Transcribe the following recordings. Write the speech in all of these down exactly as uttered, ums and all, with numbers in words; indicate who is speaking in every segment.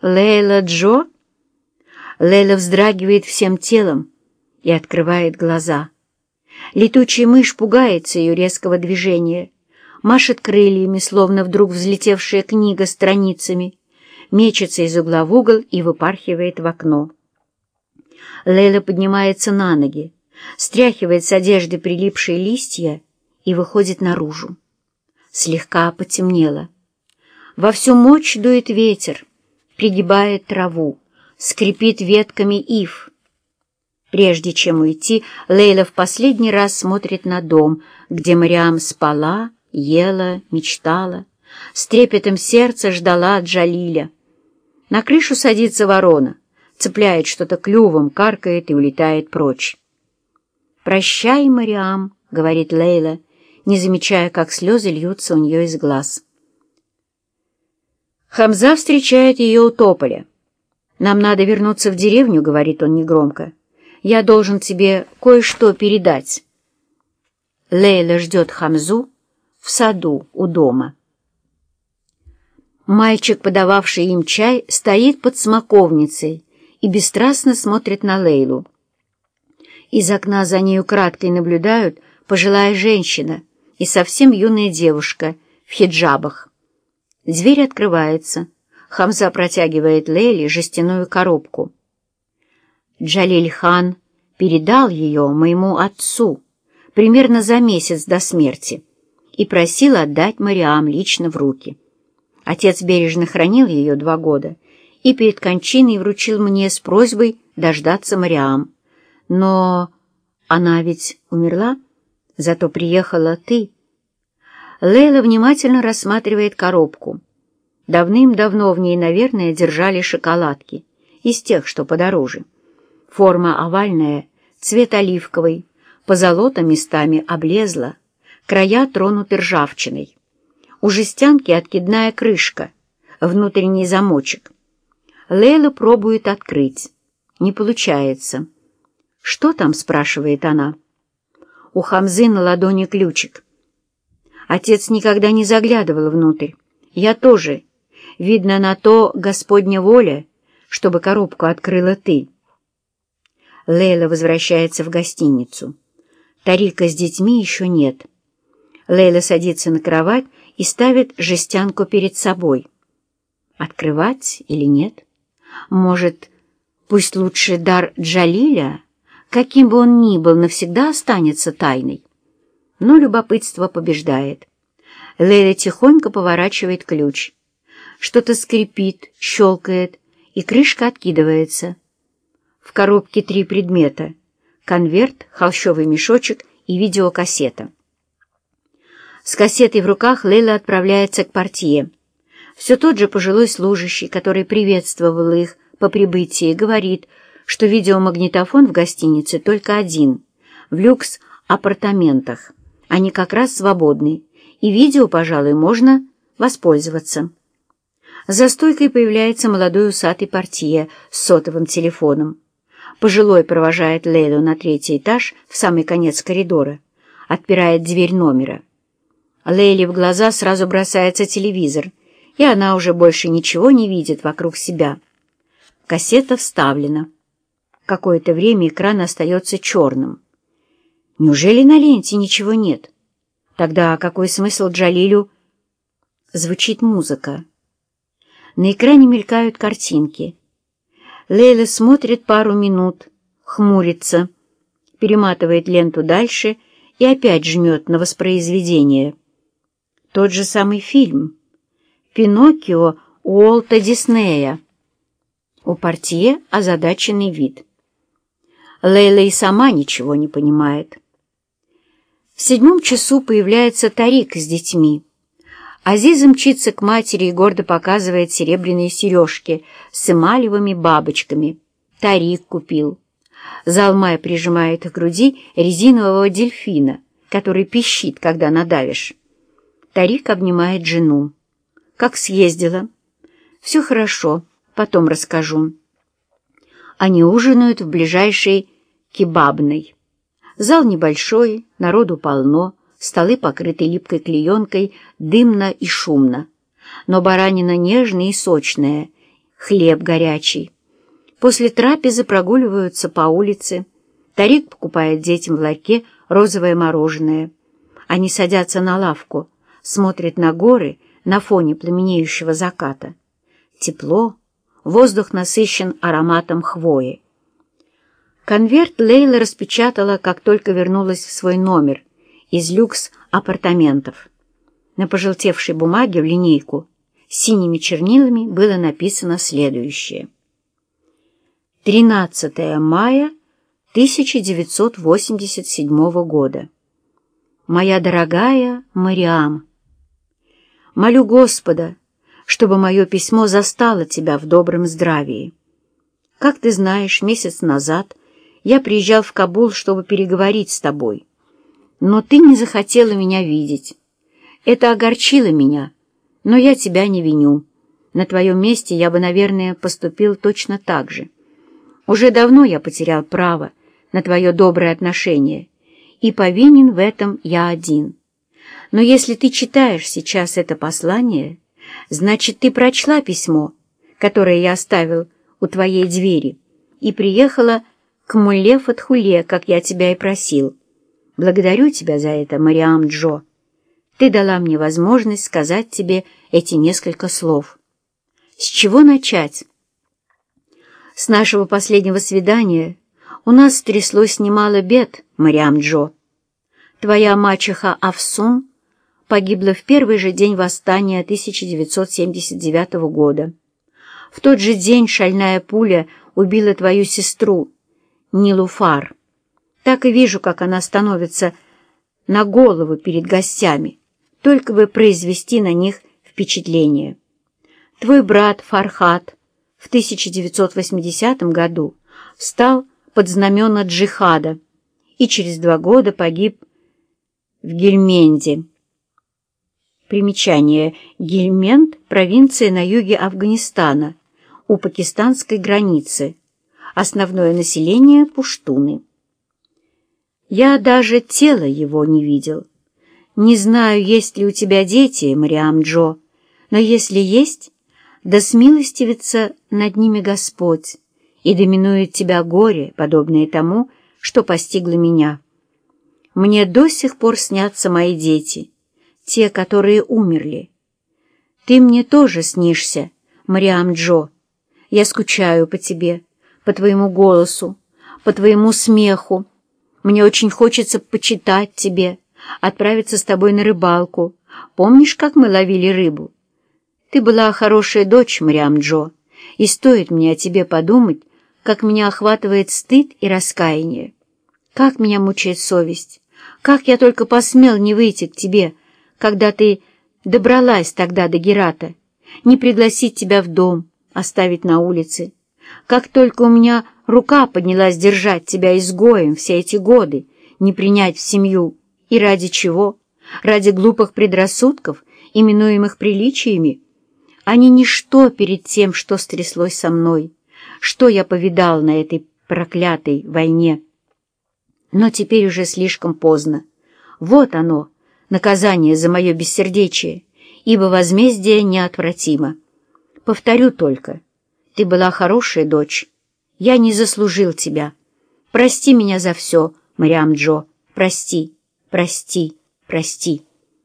Speaker 1: Лейла Джо?» Лейла вздрагивает всем телом и открывает глаза. Летучая мышь пугается ее резкого движения, машет крыльями, словно вдруг взлетевшая книга страницами, мечется из угла в угол и выпархивает в окно. Лейла поднимается на ноги, стряхивает с одежды прилипшие листья и выходит наружу. Слегка потемнело. Во всю мощь дует ветер, пригибает траву, скрипит ветками ив. Прежде чем уйти, Лейла в последний раз смотрит на дом, где Мариам спала, ела, мечтала, с трепетом сердца ждала Джалиля. На крышу садится ворона, цепляет что-то клювом, каркает и улетает прочь. «Прощай, Мариам», — говорит Лейла, не замечая, как слезы льются у нее из глаз. Хамза встречает ее у тополя. «Нам надо вернуться в деревню», — говорит он негромко. «Я должен тебе кое-что передать». Лейла ждет Хамзу в саду у дома. Мальчик, подававший им чай, стоит под смоковницей и бесстрастно смотрит на Лейлу. Из окна за нею краткой наблюдают пожилая женщина и совсем юная девушка в хиджабах. Дверь открывается. Хамза протягивает Лейле жестяную коробку. Джалиль-хан передал ее моему отцу примерно за месяц до смерти и просил отдать Мариам лично в руки. Отец бережно хранил ее два года и перед кончиной вручил мне с просьбой дождаться Мариам. Но она ведь умерла, зато приехала ты. Лейла внимательно рассматривает коробку. Давным-давно в ней, наверное, держали шоколадки, из тех, что подороже. Форма овальная, цвет оливковый, позолота местами облезла, края тронуты ржавчиной. У жестянки откидная крышка, внутренний замочек. Лейла пробует открыть. Не получается. «Что там?» — спрашивает она. У Хамзы на ладони ключик. Отец никогда не заглядывал внутрь. Я тоже. Видно, на то Господня воля, чтобы коробку открыла ты. Лейла возвращается в гостиницу. Тарика с детьми еще нет. Лейла садится на кровать и ставит жестянку перед собой. Открывать или нет? Может, пусть лучше дар Джалиля, каким бы он ни был, навсегда останется тайной? Но любопытство побеждает. Лейла тихонько поворачивает ключ. Что-то скрипит, щелкает, и крышка откидывается. В коробке три предмета — конверт, холщовый мешочек и видеокассета. С кассетой в руках Лейла отправляется к портье. Все тот же пожилой служащий, который приветствовал их по прибытии, говорит, что видеомагнитофон в гостинице только один, в люкс-апартаментах. Они как раз свободны, и видео, пожалуй, можно воспользоваться. За стойкой появляется молодой усатый портье с сотовым телефоном. Пожилой провожает Лейлу на третий этаж в самый конец коридора, отпирает дверь номера. Лейле в глаза сразу бросается телевизор, и она уже больше ничего не видит вокруг себя. Кассета вставлена. Какое-то время экран остается черным. Неужели на ленте ничего нет? Тогда какой смысл Джалилю? Звучит музыка. На экране мелькают картинки. Лейла смотрит пару минут, хмурится, перематывает ленту дальше и опять жмет на воспроизведение. Тот же самый фильм. «Пиноккио» Уолта Диснея. У портье озадаченный вид. Лейла и сама ничего не понимает. В седьмом часу появляется Тарик с детьми. Азиза мчится к матери и гордо показывает серебряные сережки с эмалевыми бабочками. Тарик купил. Залмай прижимает к груди резинового дельфина, который пищит, когда надавишь. Тарик обнимает жену. «Как съездила?» «Все хорошо, потом расскажу». Они ужинают в ближайшей кебабной. Зал небольшой, народу полно, столы покрыты липкой клеенкой, дымно и шумно. Но баранина нежная и сочная, хлеб горячий. После трапезы прогуливаются по улице. Тарик покупает детям в ларьке розовое мороженое. Они садятся на лавку, смотрят на горы на фоне пламенеющего заката. Тепло, воздух насыщен ароматом хвои. Конверт Лейла распечатала, как только вернулась в свой номер из люкс-апартаментов. На пожелтевшей бумаге в линейку синими чернилами было написано следующее. тринадцатое мая тысяча девятьсот восемьдесят седьмого года. Моя дорогая Мариам, молю Господа, чтобы мое письмо застало тебя в добром здравии. Как ты знаешь, месяц назад я приезжал в Кабул, чтобы переговорить с тобой, но ты не захотела меня видеть. Это огорчило меня, но я тебя не виню. На твоем месте я бы, наверное, поступил точно так же. Уже давно я потерял право на твое доброе отношение, и повинен в этом я один. Но если ты читаешь сейчас это послание, значит, ты прочла письмо, которое я оставил у твоей двери, и приехала к Мулле Фатхуле, как я тебя и просил. Благодарю тебя за это, Мариам Джо. Ты дала мне возможность сказать тебе эти несколько слов. С чего начать? С нашего последнего свидания у нас стряслось немало бед, Мариам Джо. Твоя мачеха Афсун погибла в первый же день восстания тысяча девятьсот семьдесят девятого года. В тот же день шальная пуля убила твою сестру, Нилуфар. Так и вижу, как она становится на голову перед гостями, только бы произвести на них впечатление. Твой брат Фархат в тысяча девятьсот восьмидесятом году встал под знамена джихада и через два года погиб в Гельменде. Примечание. Гельменд — провинция на юге Афганистана, у пакистанской границы. Основное население — пуштуны. Я даже тела его не видел. Не знаю, есть ли у тебя дети, Мариам Джо, но если есть, да смилостивится над ними Господь, и доминует тебя горе, подобное тому, что постигло меня. Мне до сих пор снятся мои дети, те, которые умерли. Ты мне тоже снишься, Мариам Джо. Я скучаю по тебе, по твоему голосу, по твоему смеху. Мне очень хочется почитать тебе, отправиться с тобой на рыбалку. Помнишь, как мы ловили рыбу? Ты была хорошая дочь, Мариам Джо, и стоит мне о тебе подумать, как меня охватывает стыд и раскаяние. Как меня мучает совесть, как я только посмел не выйти к тебе, когда ты добралась тогда до Герата, не пригласить тебя в дом, оставить на улице. Как только у меня рука поднялась держать тебя изгоем все эти годы, не принять в семью. И ради чего? Ради глупых предрассудков, именуемых приличиями? Они ничто перед тем, что стряслось со мной, что я повидал на этой проклятой войне. Но теперь уже слишком поздно. Вот оно, наказание за мое бессердечие, ибо возмездие неотвратимо. Повторю только, ты была хорошая дочь. Я не заслужил тебя. Прости меня за все, Мариам Джо. Прости, прости, прости.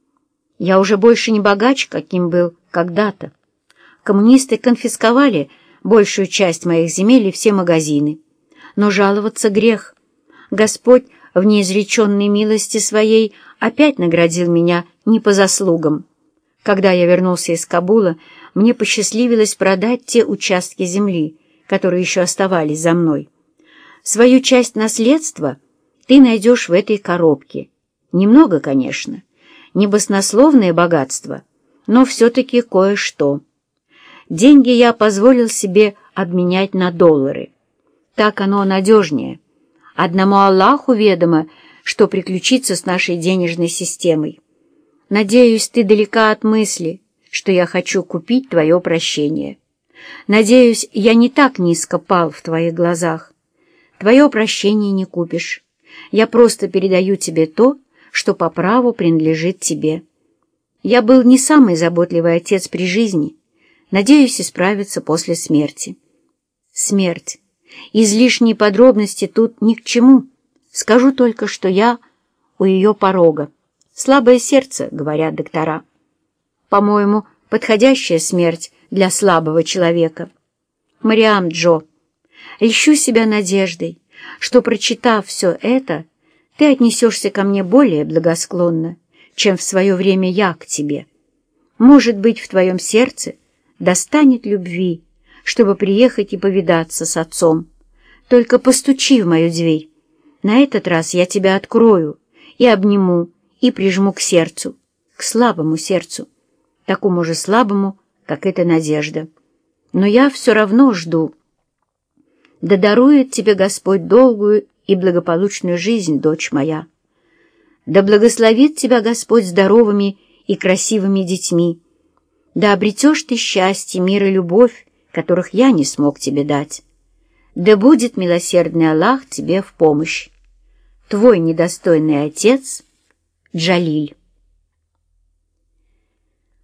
Speaker 1: Я уже больше не богач, каким был когда-то. Коммунисты конфисковали большую часть моих земель и все магазины. Но жаловаться грех. Господь в неизреченной милости своей опять наградил меня не по заслугам. Когда я вернулся из Кабула, мне посчастливилось продать те участки земли, которые еще оставались за мной. Свою часть наследства ты найдешь в этой коробке. Немного, конечно, не баснословное богатство, но все-таки кое-что. Деньги я позволил себе обменять на доллары. Так оно надежнее. Одному Аллаху ведомо, что приключится с нашей денежной системой. Надеюсь, ты далека от мысли, что я хочу купить твое прощение. Надеюсь, я не так низко пал в твоих глазах. Твое прощение не купишь. Я просто передаю тебе то, что по праву принадлежит тебе. Я был не самый заботливый отец при жизни, Надеюсь исправиться после смерти. Смерть. Излишние подробности тут ни к чему. Скажу только, что я у ее порога. Слабое сердце, говорят доктора. По-моему, подходящая смерть для слабого человека. Мариам Джо, льщу себя надеждой, что, прочитав все это, ты отнесешься ко мне более благосклонно, чем в свое время я к тебе. Может быть, в твоем сердце достанет любви, чтобы приехать и повидаться с отцом. Только постучи в мою дверь. На этот раз я тебя открою и обниму, и прижму к сердцу, к слабому сердцу, такому же слабому, как эта надежда. Но я все равно жду. Да дарует тебе Господь долгую и благополучную жизнь, дочь моя. Да благословит тебя Господь здоровыми и красивыми детьми. Да обретешь ты счастье, мир и любовь, которых я не смог тебе дать. Да будет милосердный Аллах тебе в помощь. Твой недостойный отец Джалиль.